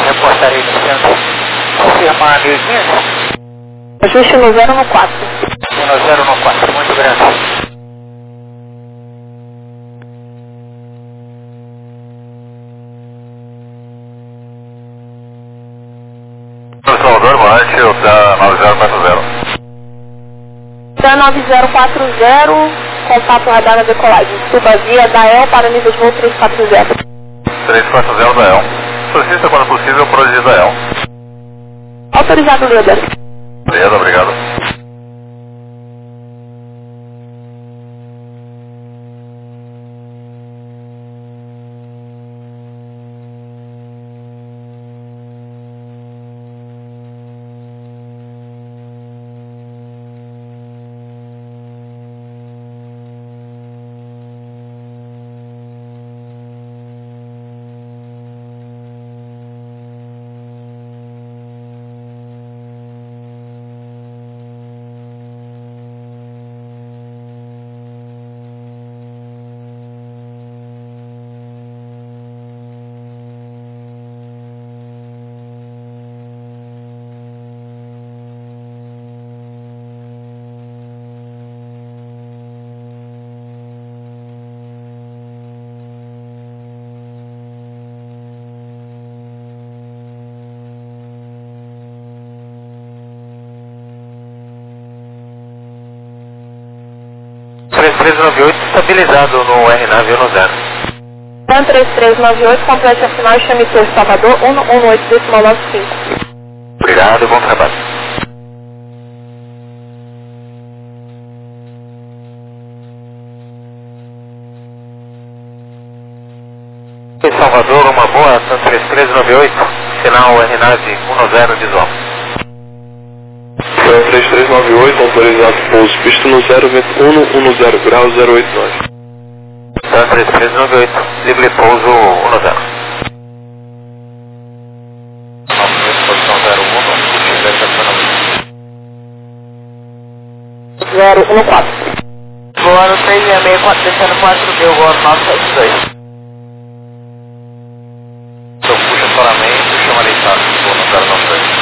reportarei no centro. Confirmar a linha. Ajuste no 0 no 4. No 0 no 4, muito grande. Salvador, boa noite, o PA 9040. PA 9040, contato radar na decolagem. Suba via Dael para nível de voo 340. 340 Dael. Solicita quando possível por de Dael. Autorizado, líder. Beleza, obrigado. Três 3398 estabilizado no RNAV no 0. PAN 3398, complete a final e chame Torre Salvador 118,95. Obrigado e bom trabalho. Em Salvador, uma boa, PAN 3398, sinal RNAV 10 visual. 3398, autorizado pouso, visto no 0,110 graus 089. PAN 3398, livre pouso 10. Posição 014. Voando 3664, descendo 4.000, voando 972. Então puxa solamente, chama deitado, voando 093.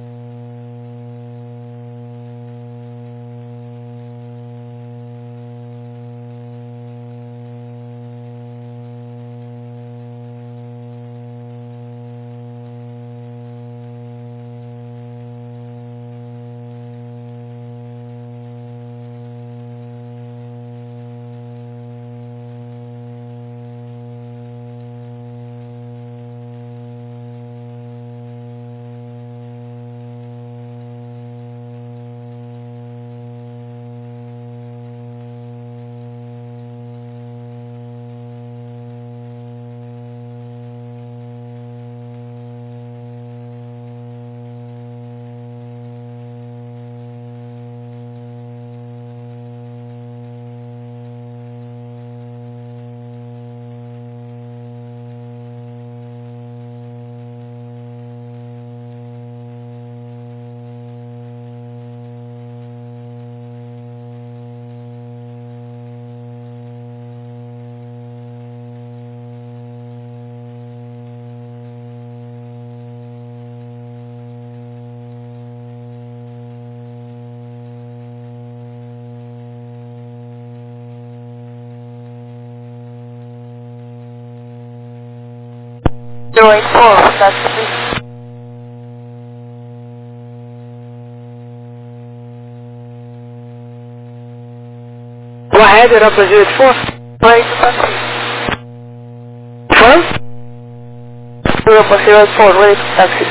Go ahead, you're up to 084. Right, taxi. Firm? You're up to 084, ready to taxi.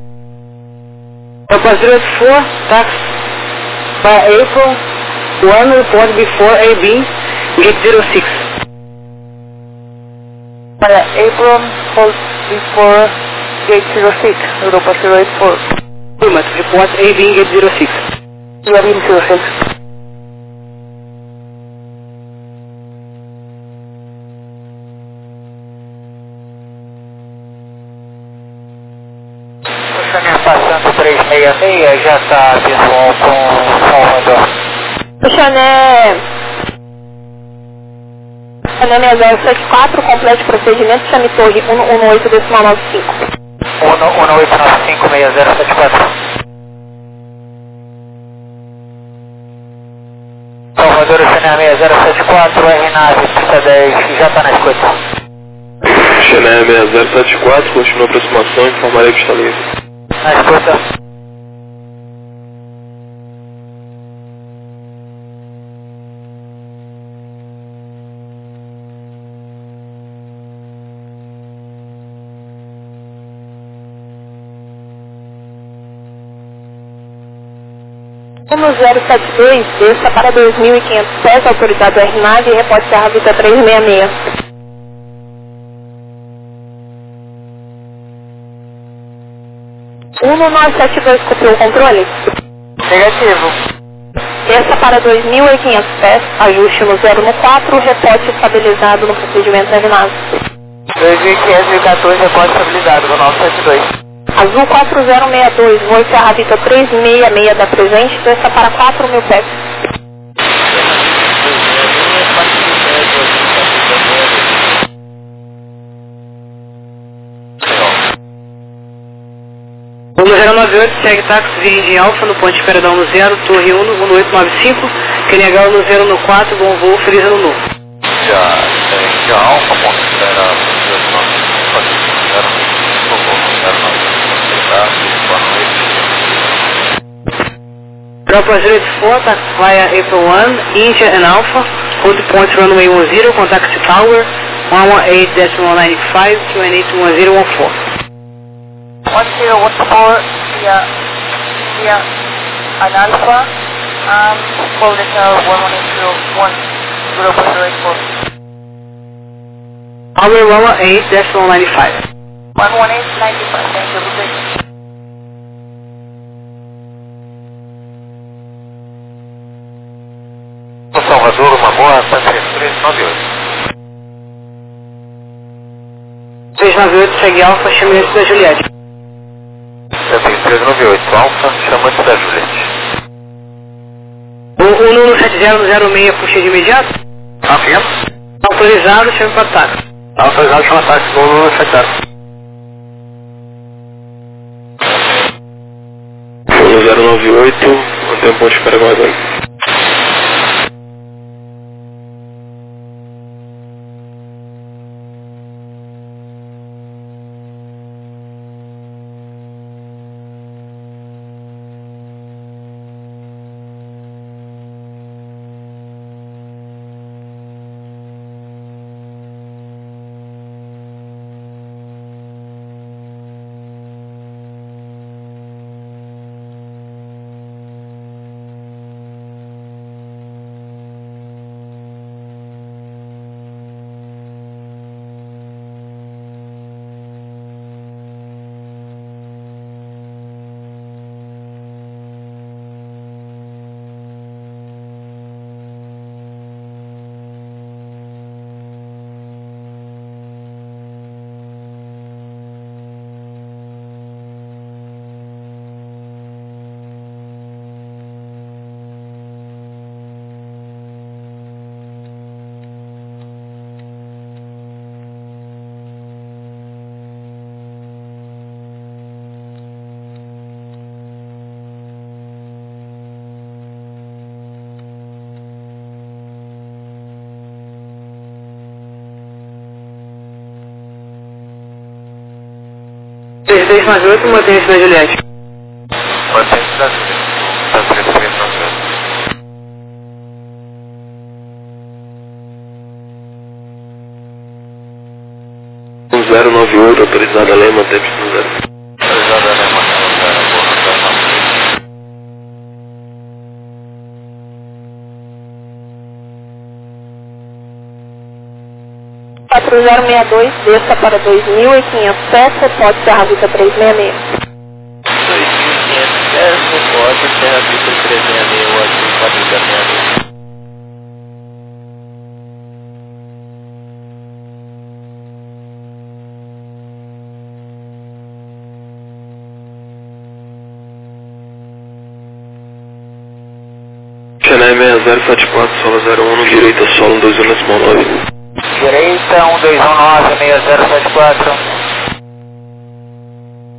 Up to 084, taxi. By April 1, report before AB, gate 06. By April, hold before gate 06, Europa 084. Plymouth, report AB, gate 06. You are in 06. Passando 366, já está visual com Salvador. O Chané 6074, complete procedimento, chame Torre 118,95. 18956074. Salvador, China 6074, R9, pista 10, já está na escuta. China 6074, continua a aproximação, informarei pista livre. Na escuta. No 072, desça para 2.500 pés, autorizado R9 e reporte Serra Vita 366. 1972, copiou o controle? Negativo. Desça para 2.500 pés, ajuste no 014, reporte estabilizado no procedimento R9. 2514, reporte estabilizado no 972. Azul 4062, voo Serra Vita 366 da presente, desça para 4.000 pés. O 098 segue táxi Virgem Alfa no ponto de espera da 10, Torre 1, 1895, Quenegal no 014, bom voo, Frisa no novo. Já Alfa, ponto de espera 09. Tropa Juliet 4, taxi via April 1, India and Alpha, hold point runway 10, contact tower 118.95 to 1014. 1014 via an Alpha, hold the tower 118.1084. Tower 118.95. 118.95, thank you, good day. Salvador, uma boa, 3398. 398 segue Alfa, chame antes da Juliette. 3398, Alfa, chamante da Juliette. O 117006 puxa de imediato? Afirma. Autorizado, chame para táxi. Autorizado, chama táxi, 1170. 1098, mantém o ponto de espera aguardando. .398, mantém-se da Juliette. Mantém-se da Juliette. 3398. 1098, autorizado a lei, mantém-se no 0. Autorizado a lei, mantém-se no 4062, desça para 2.500 pés, reporte Serra Vita 366. 2.500 pés, reporte Serra Vita 366, o azul 4062. Chennai 6074, solo 01, direita, solo 21,9. Direita, 1219, 6074.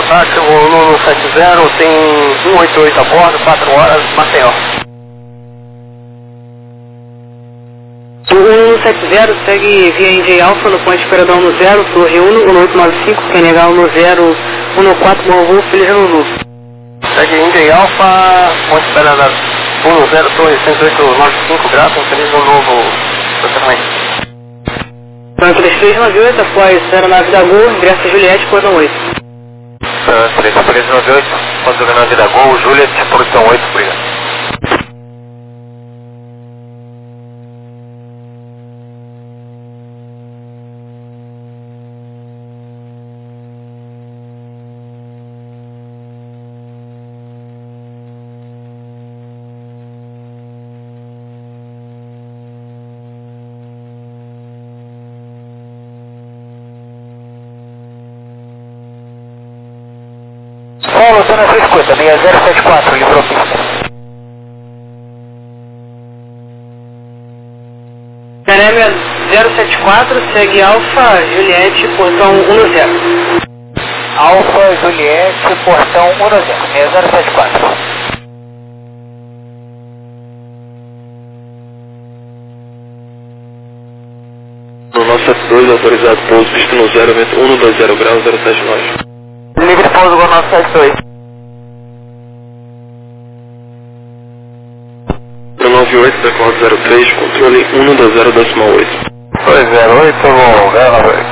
táxi, volume 70, tem 188 a bordo, 4 horas, Maceió. O 170 segue via NJ Alpha no ponte Peradão no 0, Torre 1, 1895, Senegal no 0, 114, Bom Voo, Feliz Ano Novo. Segue NJ Alpha, ponte Peradão 10, Torre 10895, grato, Feliz Ano Novo, você também. Banco 3398, após aeronave da Gol, ingresso Juliette, portão 8. 3398, quando aeronave da Gol, Juliette, portão 8, obrigado. Solo, zona 350, 6074, livrou pista. Canêmia 074, segue Alfa, Juliette, portão 10. Alfa, Juliette, portão 10, 6074. No nosso F2, autorizado pouso, visto no 0, vento 120 graus, 079. Livre pouso com nosso 72. 98, decoro 03, controle 120.8. 208, bom, Vela 8.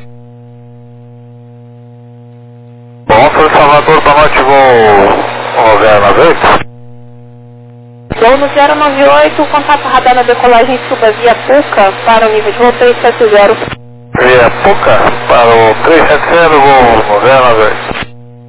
Bom, foi Salvador para norte, voo Vela 8. Voo no 098, contato radar na decolagem suba via Puca para o nível de voo 370. Via Puca para o 370, voo Vela 8.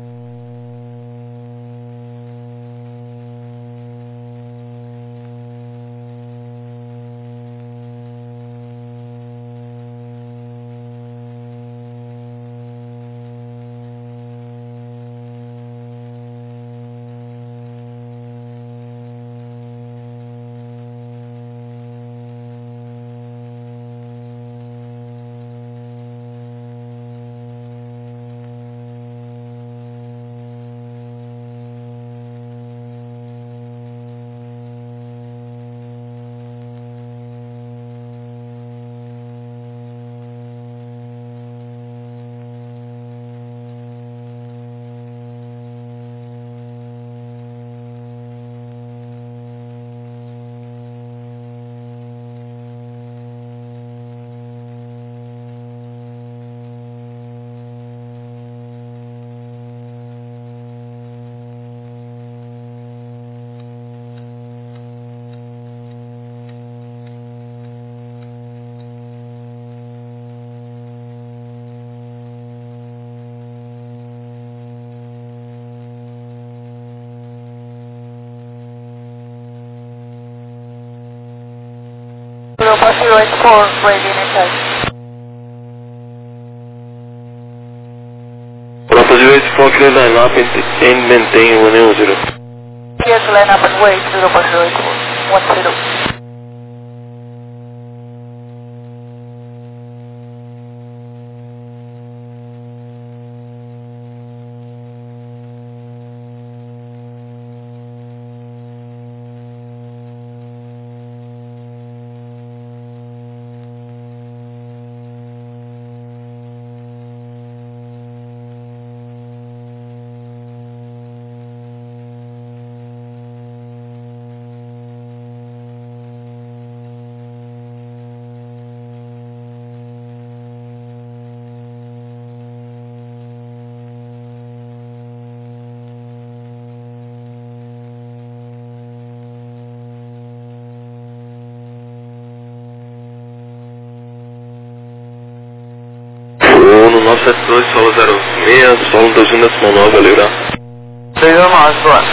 Meu passeio 8 for ready next. Rota direito, foco de line-up em maintain 110. Yes, line up and wait, 0 passeio 8 10. No nosso F2, solo 06, solo 219, livrar. 619, boa.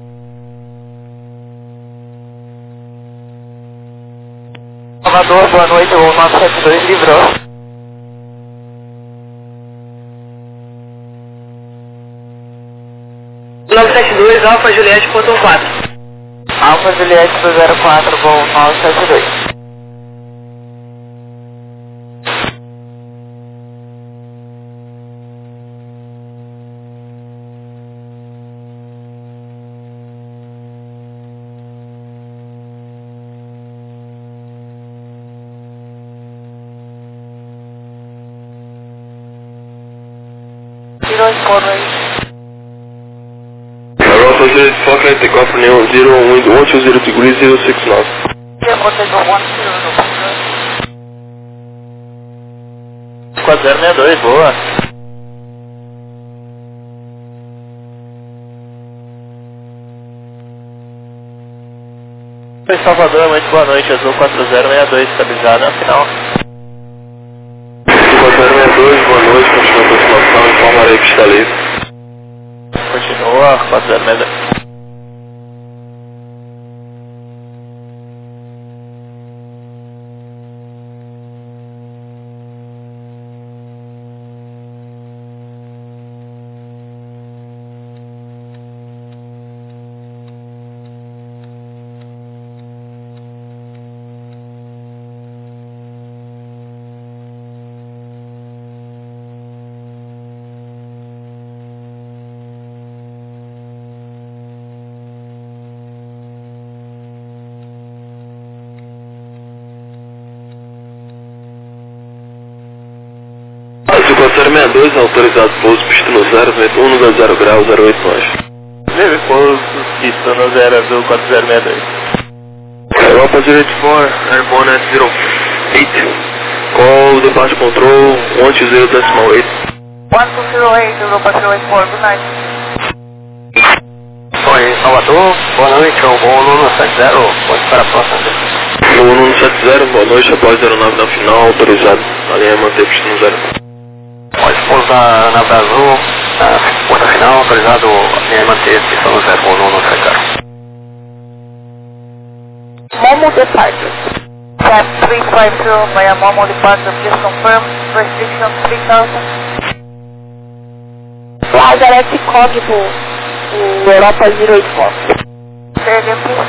Salvador, boa noite, o nosso F2 livrou. O 972, Alfa, Juliette, portão 4. Alfa Juliette 204, voo 972. Alpha 04, can I take off for Neo 0, wind 120 degrees 06 knots. Quatro 062, boa. Oi, Salvador, muito boa noite, Azul 4062, estabilizado na final. 4062, boa noite, continua a aproximação, informarei que está livre. Continua, 4062. Azul 4062, autorizado pouso, pista no 0, vento 120 graus, 08 nós. Leve pouso, pista no 0, Azul 4062. Europa 084, airborne at 08. Call departure control 120.8. 1208, Europa 084, good night. Oi, Salvador, boa noite, o voo 170, pode para a próxima. Voo 170, boa noite, após 09 na final, autorizado. A linha manter pista no 0. Pode pousar na Brasil, porta final, autorizado, manter pista no 0, voo 170. Momo departure. Flight 350 via Momo departure, please confirm. Restriction 3000. Fly direct Cogbo, Europa 084. Say again, please.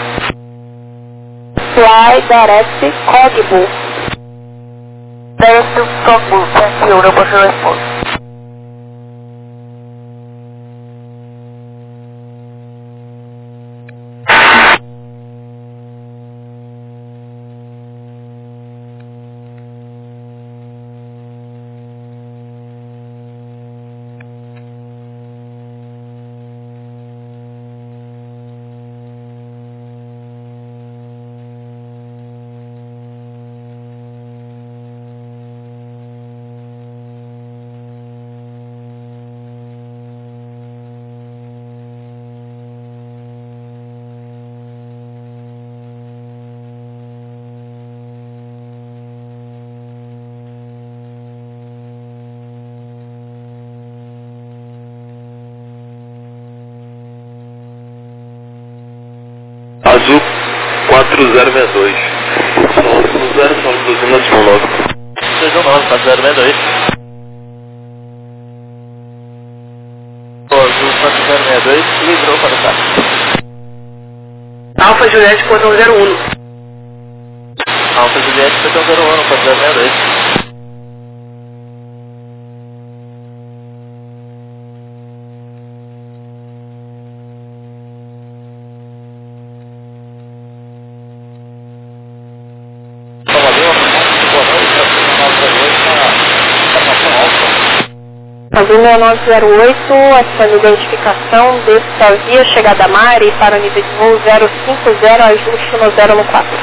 Fly direct Cogbo. Direct to Cogbo, thank you, Europa 084. Azul 4062. Solo no 0, solo 219. 219, 4062. Azul 4062, livrou para o carro. Alfa Juliette, portão 01. Alfa Juliette, portão 01, 4062. Azul 6908, ativando identificação, desça via chegada a mar e para o nível de voo 050, ajuste no 0 no 4.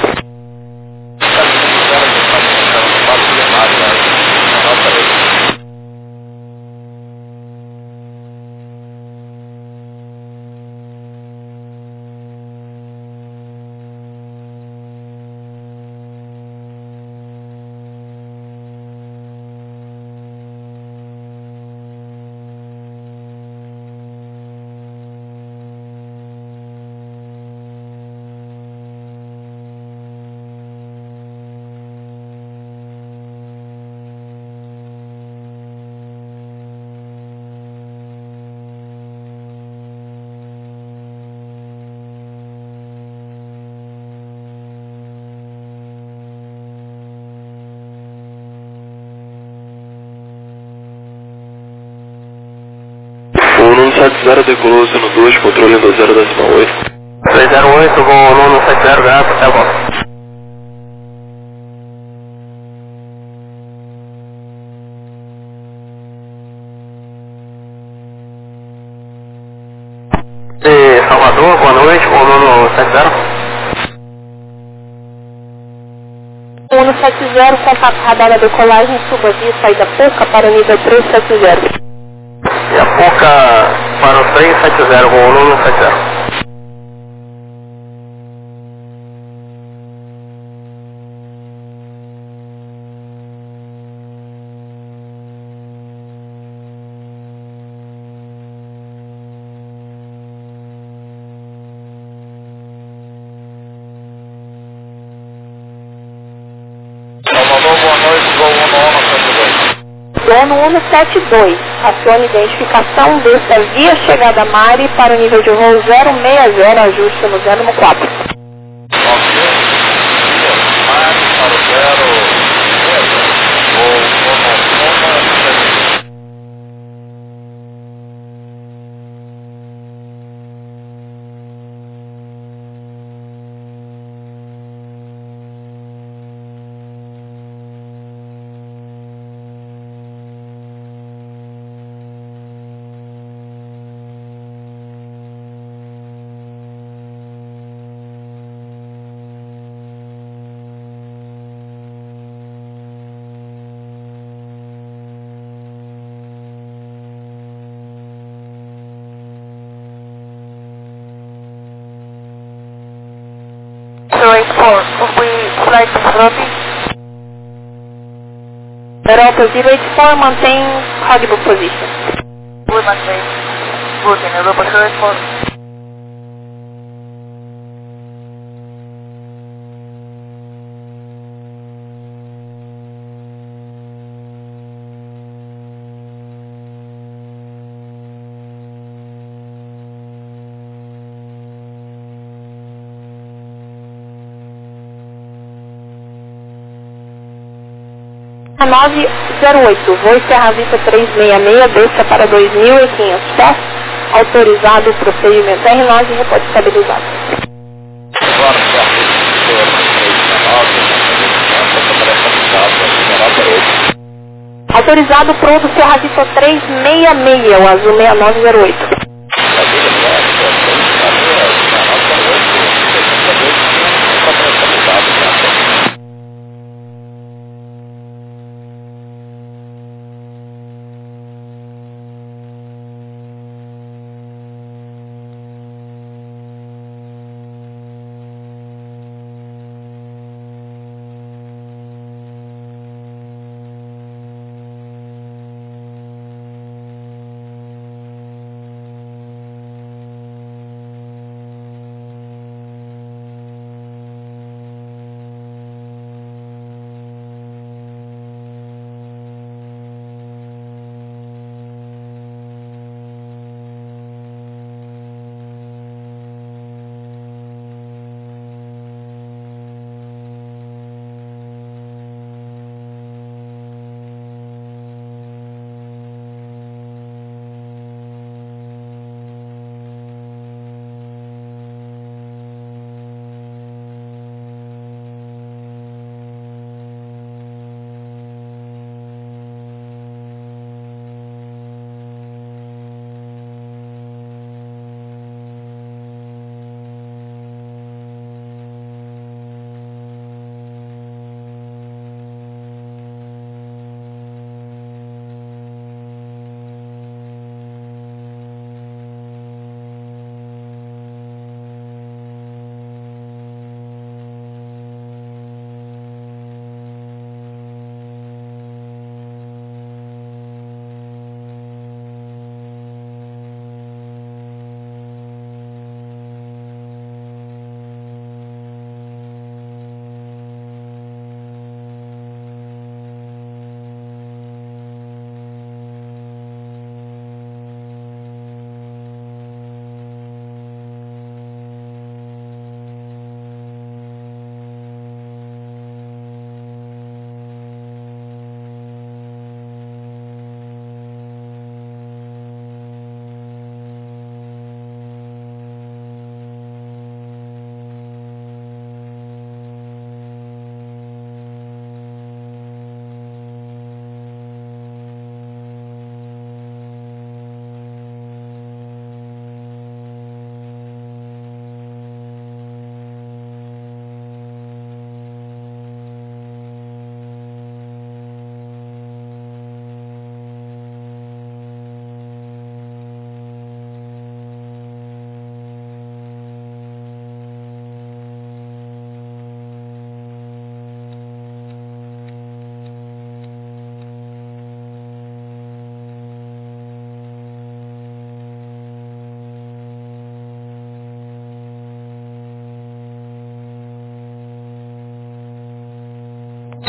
Voo 170 decolou no 2, controle do 0.8. 308, voo 170, graças, até a volta. 170. 170, contato radar da decolagem, suba via saída pouca para o nível 370. E a pouca para o 370, volume 170. Dono 172, acione identificação, desça via chegada Mari para o nível de voo 060, ajuste no 014. Europa 084, mantém Hogbook position. We maintain. Good in Europa 084. A 908, voo Serra Vista 366, desça para 2.500 pés, autorizado o procedimento R9, repórter estabilizado. Autorizado pro do Serra Vista 366, o azul 6908.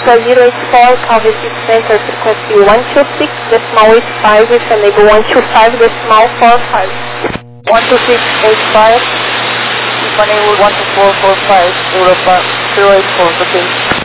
Delta 084, call receive center frequency 126, decimal 85 with enable 125, decimal 45. 12685, keep enable 12445, Europa 084, okay.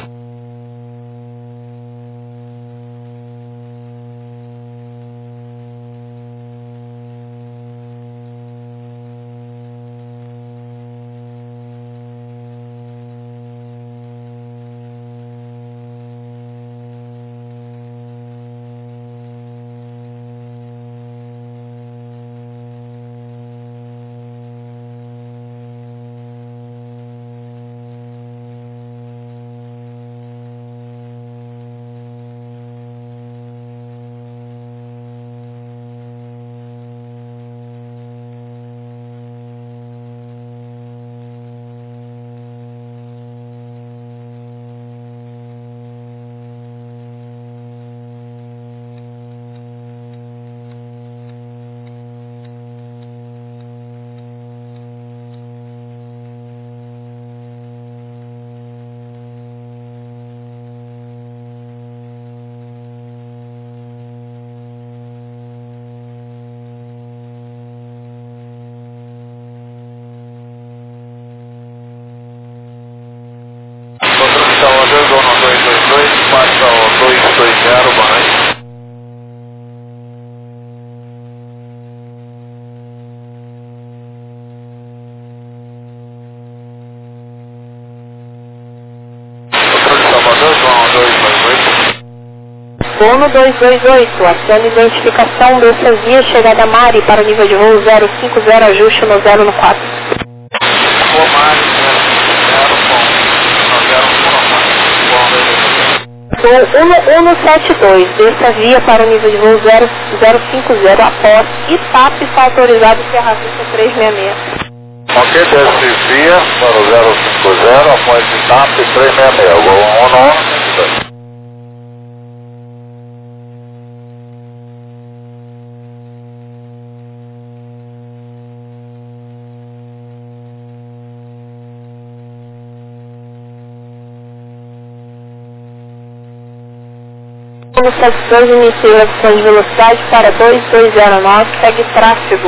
Salvador, zona 222, passa o 220, boa noite. Controle Salvador, zona 228. Sono 228, acione identificação dessa via, chegada Mari para o nível de voo 050, ajuste no 0 no 4. Mari, 1172, dessa via para o nível de voo 050, após ITAP está autorizado Serra Vista 366. Ok, desce via para o 050, após ITAP 366, voo 1172. No 72, iniciei a redução de velocidade para 2209, segue tráfego.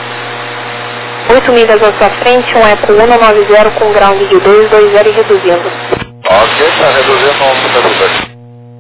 8 milhas à sua frente, um Eco 190 com ground de 220 e reduzindo. Ok, está reduzindo a velocidade.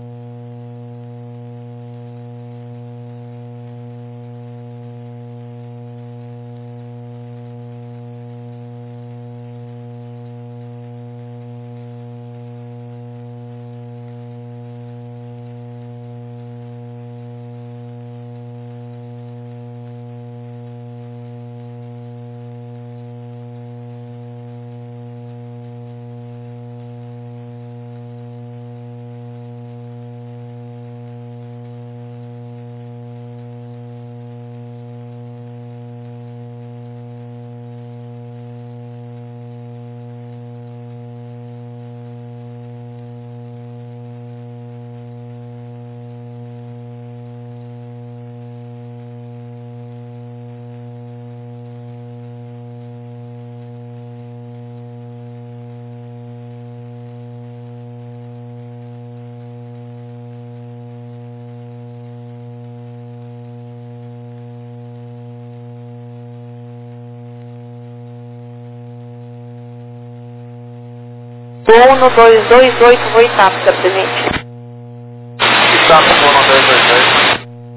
Voo no 228, voo ITAP, está presente. ITAP, voo no 228.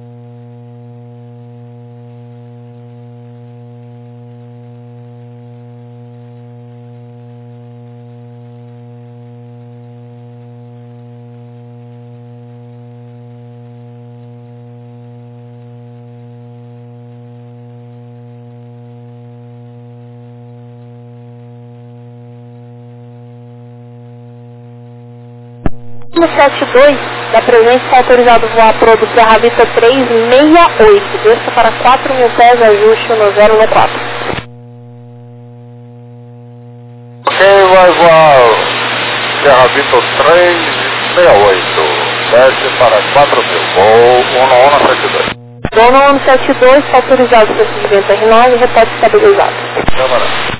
No 72, da presença autorizado voar produto Serra Vista 368, desça para 4.000 pés, ajuste no 0 no 4. Ok, vai voar Serra Vista 368, desce para 4.000, voo 1172. Zona 172, está autorizado o procedimento R9, repórte estabilizado. Câmara.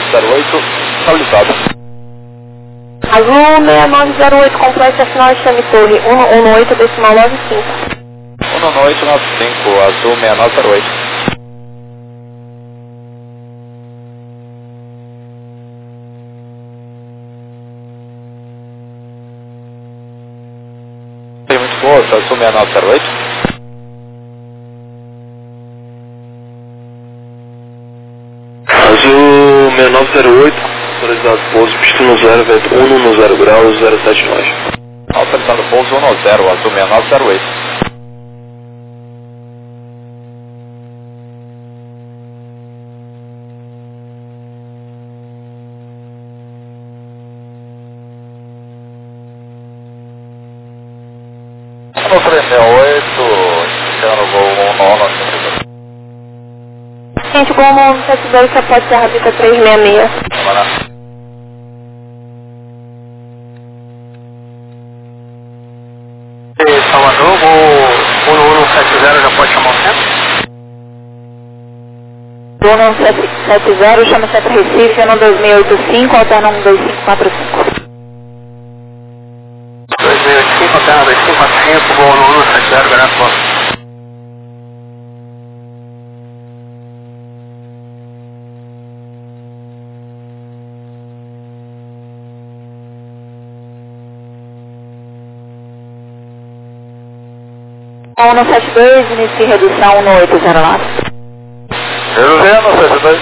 6908, estabilizado. Azul 6908, complete a final de chame torre 118,95. 11895, azul 6908. Muito boa, azul 6908. Azul 6908, autorizado pouso, pista no 0, vento 1 no 0 graus, 079. Autorizado pouso 1 no 0, azul 6908. No 368, iniciando o voo 1952. Gente, como 172, você pode ser rabita 366. Salvador, voo 1170, já pode chamar o centro? Dono 170, chama Centro Recife, ano 2685, alterna 12545. 2085, alterna 2545, voo 1170, graças. Ono 72, inicie redução 1809. Reduzindo, 72.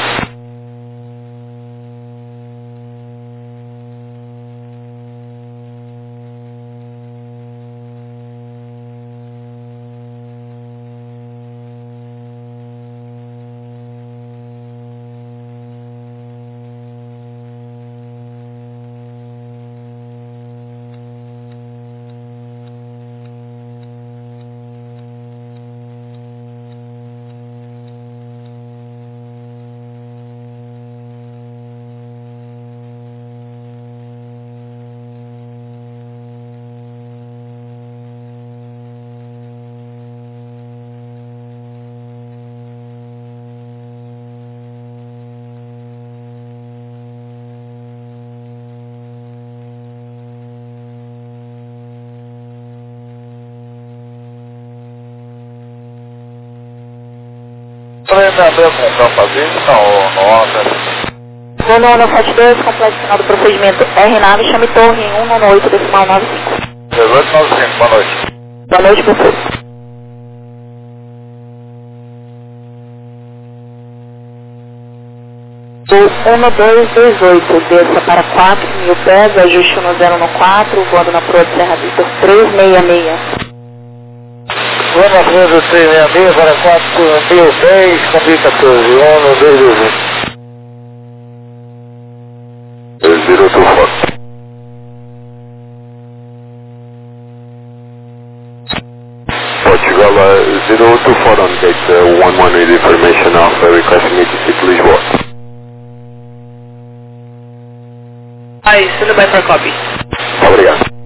Treinamento com campamento, nossa. Dono 72, complete final do procedimento R9, chame torre em 198,95. 1895, boa noite. Boa noite, professor. O 1228, desça para 4.000 pés, ajuste no 014, voando na proa de Serra Vitor 366. Vamos à frente do 366 para 4.010, cumprir 14, 1, 2, 2. Virou teu foto. Portugal, 024 on gate 11 with information of requesting me to sit Lisboa. Aí, sendo by for copy. Obrigado.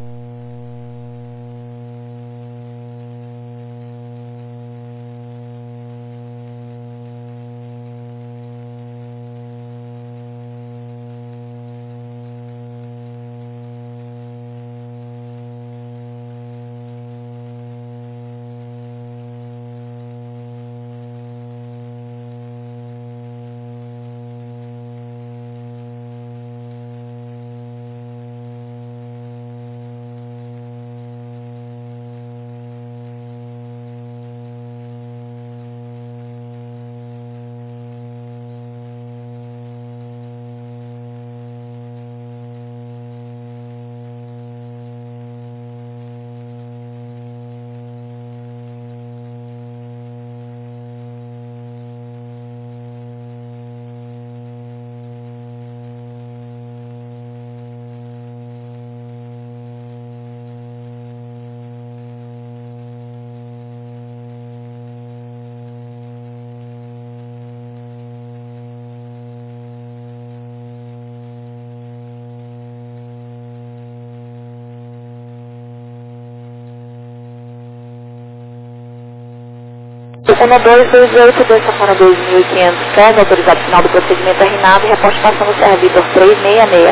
1228, desça para 2500 pés, autorizado final do procedimento RNAV e reposte passando o servidor 366.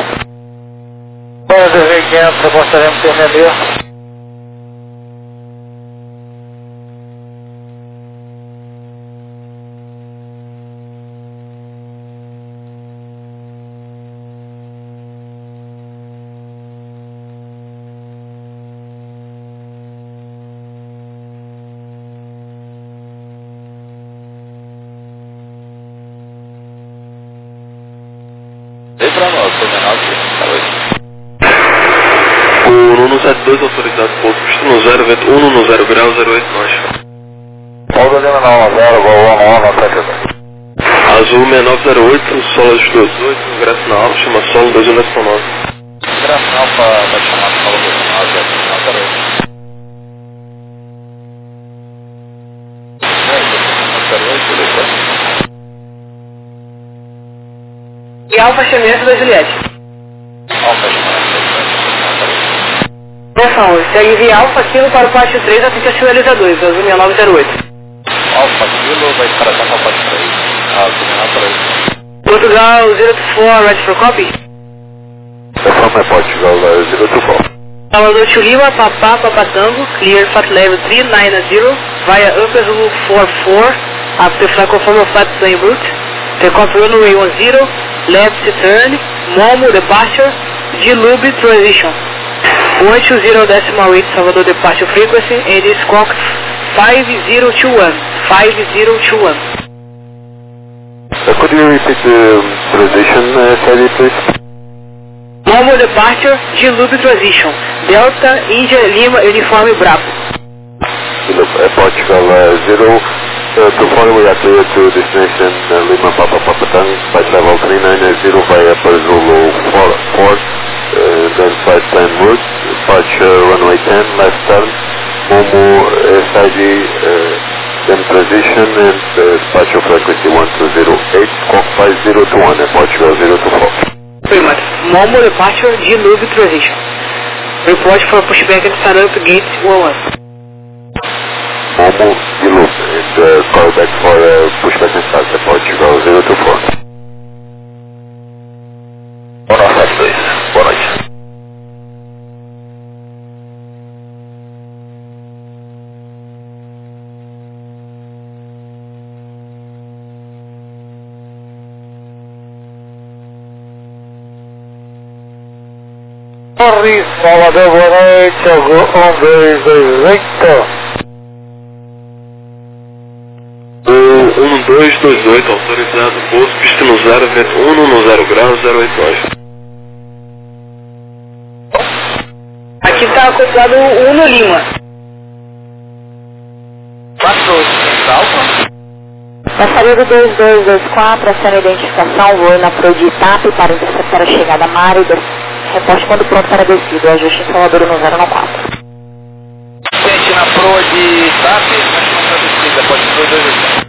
2500, repostaremos 366. Vem pra nós, foi menor que o 172 autorizado, pouso pistão 0, vento 1 no 0 grau, 08 nós. Paulo Lima 90, voo 11, Azul 6908, solo de 28, ingresso na alfa, chama solo 2199. ingresso na alfa, vai chamar solo 2908. E Alfa Xemense da Juliette. Alfa Atenção, segue via Alfa Kilo para o pátio 3, atende a sinalizadores, azul 6908. Alfa Kilo vai para a Alfa 3. Azul 6908. Portugal 024, ready for copy. From Portugal 024. Salvador to Lima, Papa Tango, clear flight level 390 via Upper Zulu 44, after flight confirm of flight plan route. Takeoff runway 10, left turn, Momo departure, G-Lube transition. 180.8 Salvador departure frequency, and is Cox 5021, 5021. Could you repeat the transition, Sally, please? Momo departure, G-Lube transition, Delta India Lima Uniforme Bravo. Portugal 0, to follow we are clear to destination Lima Papa Tango, flight level 390 via Upper Zulu 44, then flight plan route, departure runway 10, left turn, Momo SID, then transition and departure frequency 1208, Cock 5021 and Portugal 024. Pretty much. Momo departure, G-Lube transition. Report for pushback and startup gate 11. Momo G-Loop and call back for pushback and start at Portugal 024. Boa noite, please. Boa noite. Sorry, Salvador, boa noite, 1228. 1228, autorizado, pouso, pista no 0, vento 1 no 0 grau, 08 nós. Aqui está acoplado o Uno Lima. 4 Alfa. Passageiro 2224, aciona a identificação, voo na Pro de Itap para interceptar a chegada a mar e reposte quando pronto para descida, ajuste em Salvador no 094. Gente, na proa de TAP, nós estamos na descida, pode ser 228.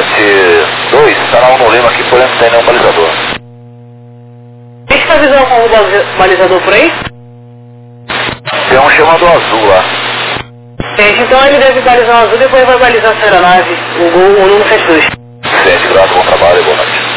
Left 2, está na 1 no Lima aqui, porém não tem nenhum balizador. Quem está avisando com o balizador por aí? Tem um chamado azul lá. Gente, então ele deve balizar o azul e depois vai balizar a aeronave, o Gol 1172. 7 graus, bom trabalho e boa noite.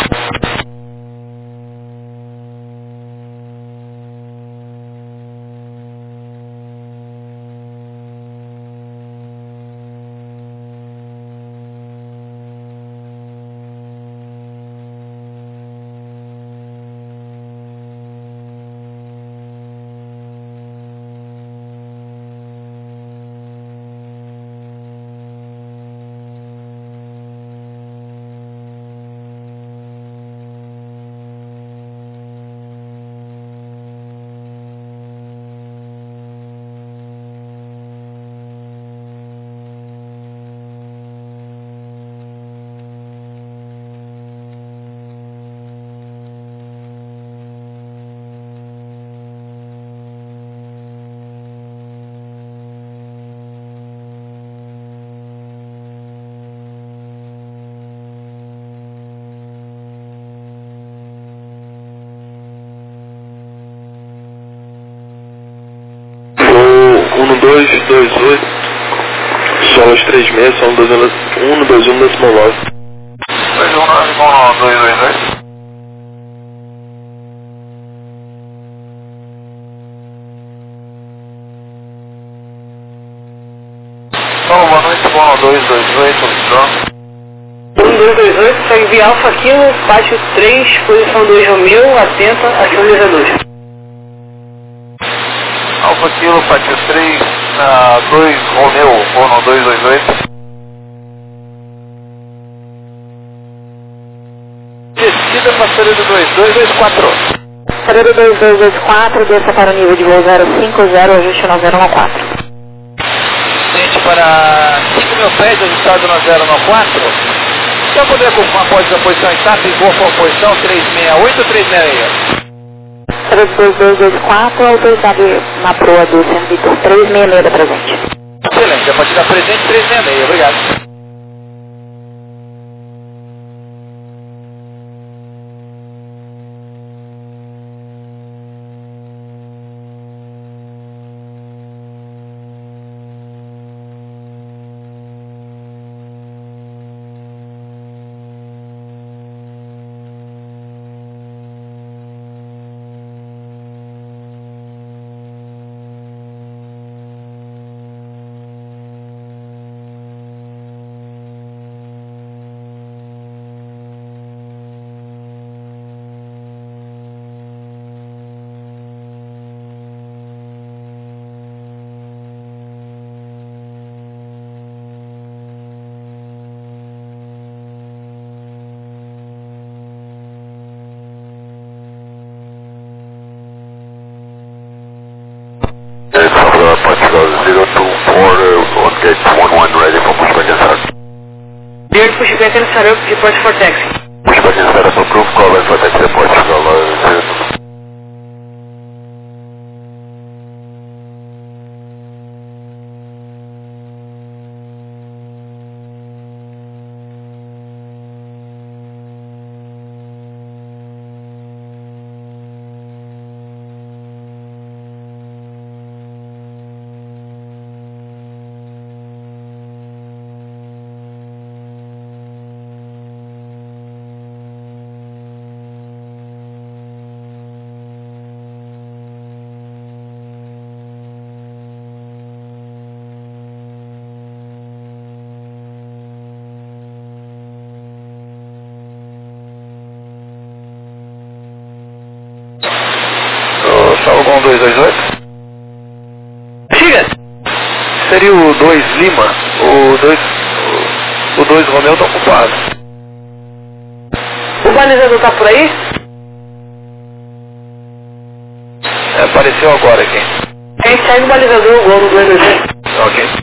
Voo 1228, solas 36, são 121 decimal 9. 219 com 222. Então, boa noite, bom 228, Lisão. 1228, segue via Alfa Kilo, pátio 3, posição 2 Romeu, atenta, acionador. Alfa Kilo, Pátio 3, na 2 Romeu, Bono 228. Descida para saída 2224. Saída 2224, desça para o nível de voo 050, ajuste 9014. Gente, para 5 mil pés, ajustado na 094. Já poderia confirmar após a posição exata e boa posição 368 ou 366? 2224, autorizado na proa do Centro Vitor 366 da presente. Excelente, a partir da presente 366, obrigado. Dear Pushback and Sarup, report for taxi. Pushback and setup approved, call in for taxi to Portugal, 0. Salgão 228. Siga! Seria o 2 Lima, o 2 Romeu está ocupado. O balizador tá por aí? Apareceu agora aqui. A gente segue o balizador, o Gol 228. Ok.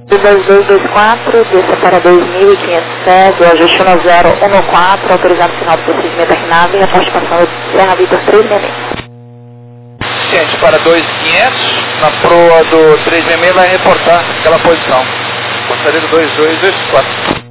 2224, desça para 2.500 pés, o ajuste 1014, autorizado final do procedimento RNAV, e a participação de Serra Vitor 366. Ciente para 2.500, na proa do 366 vai reportar aquela posição. Gostaria do 2224.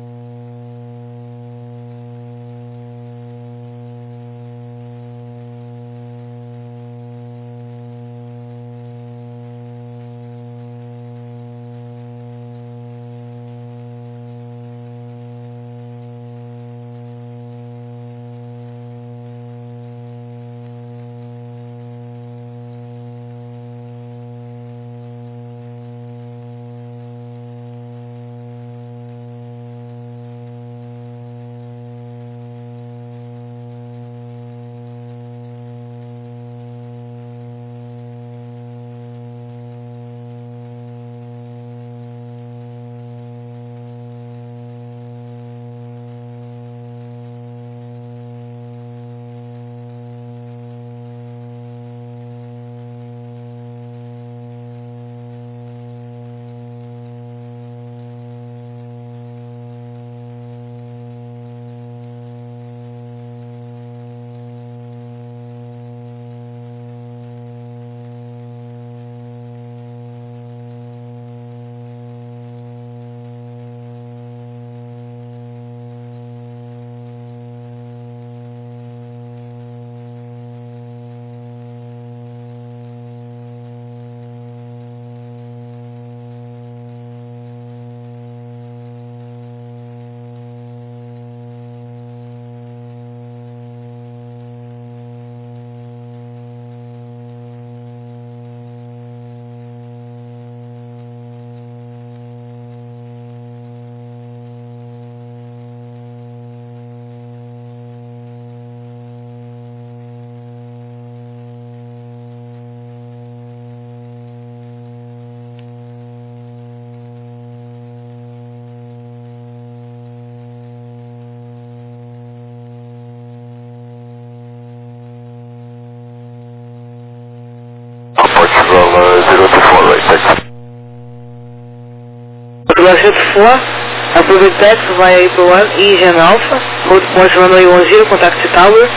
Roger 4, approve tax via April 1, Asian Alpha, hold point runway 10, contact the tower,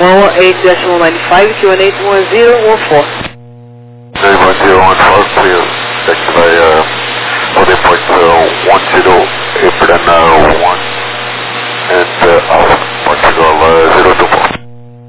118.95, Q181014. 1014, clear, tax via holding point 10, April 1, and Alpha, Portugal 024.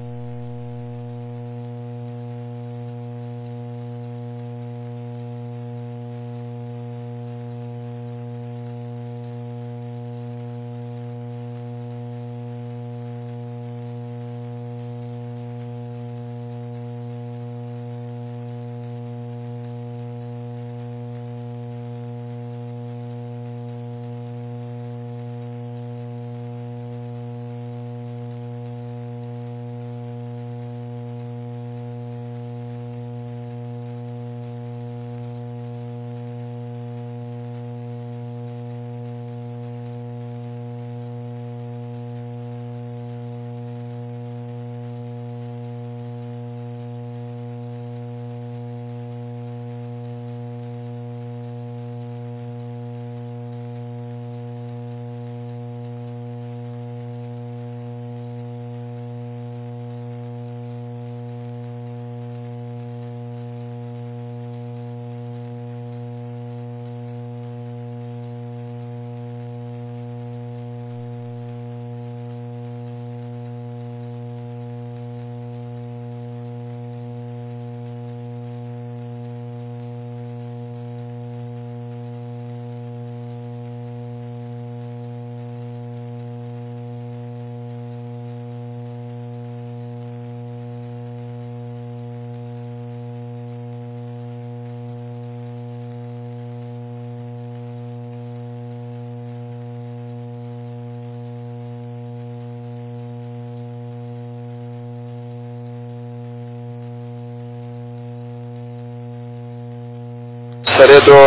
Gostaria do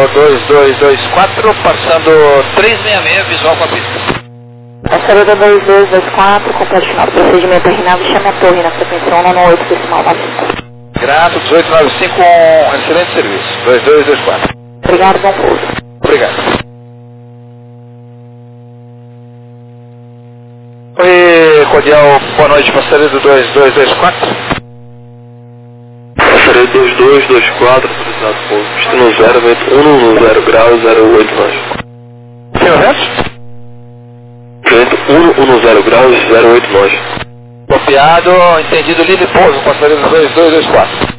2224, passando 366, visual com a pista. Gostaria do 2224, completo final do procedimento RNAV, chame a torre na frequência 198.95. Grato, 1895, excelente serviço. 2224. Obrigado, bom pouso. obrigado. Oi, cordial, boa noite, passageiro do 2224. Passageiro 2224, autorizado pouso, destino 0, vento 110 graus, 08 nós. Senhor resto? Vento 110 graus, 08 nós. Copiado, entendido, livre pouso, passageiro do 2224.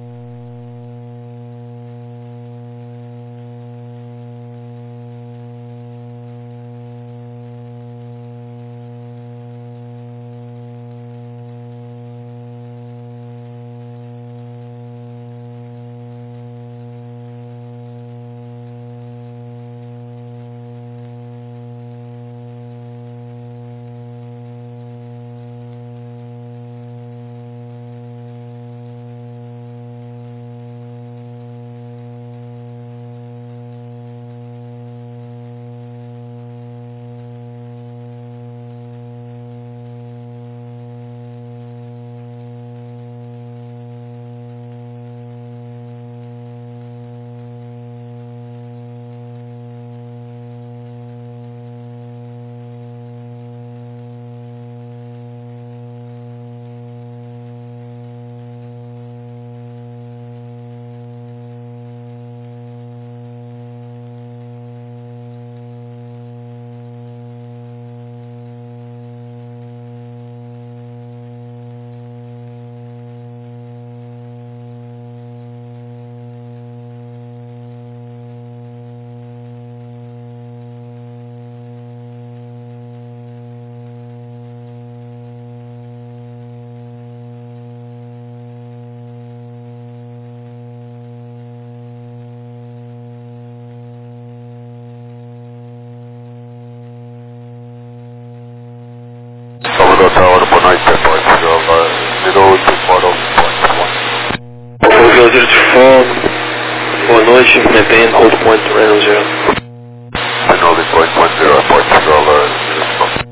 Salvador Tower, boa noite, Airport 024. Hotel 024, boa noite, maintain hold point Reno 0. Hold point 10, Airport 024.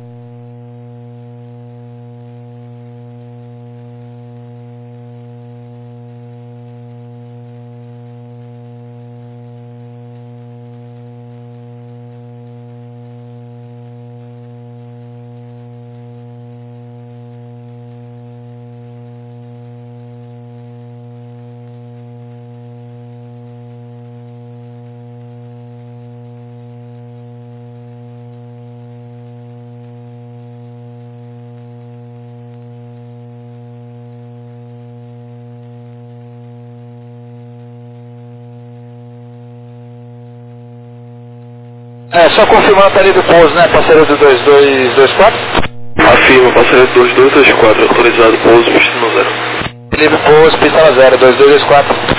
É, só confirmando, tá livre pouso, né, passageiro do 2224? Afirma, passageiro 2224, autorizado pouso, destino 0. Livre pouso, pista 0, 2224.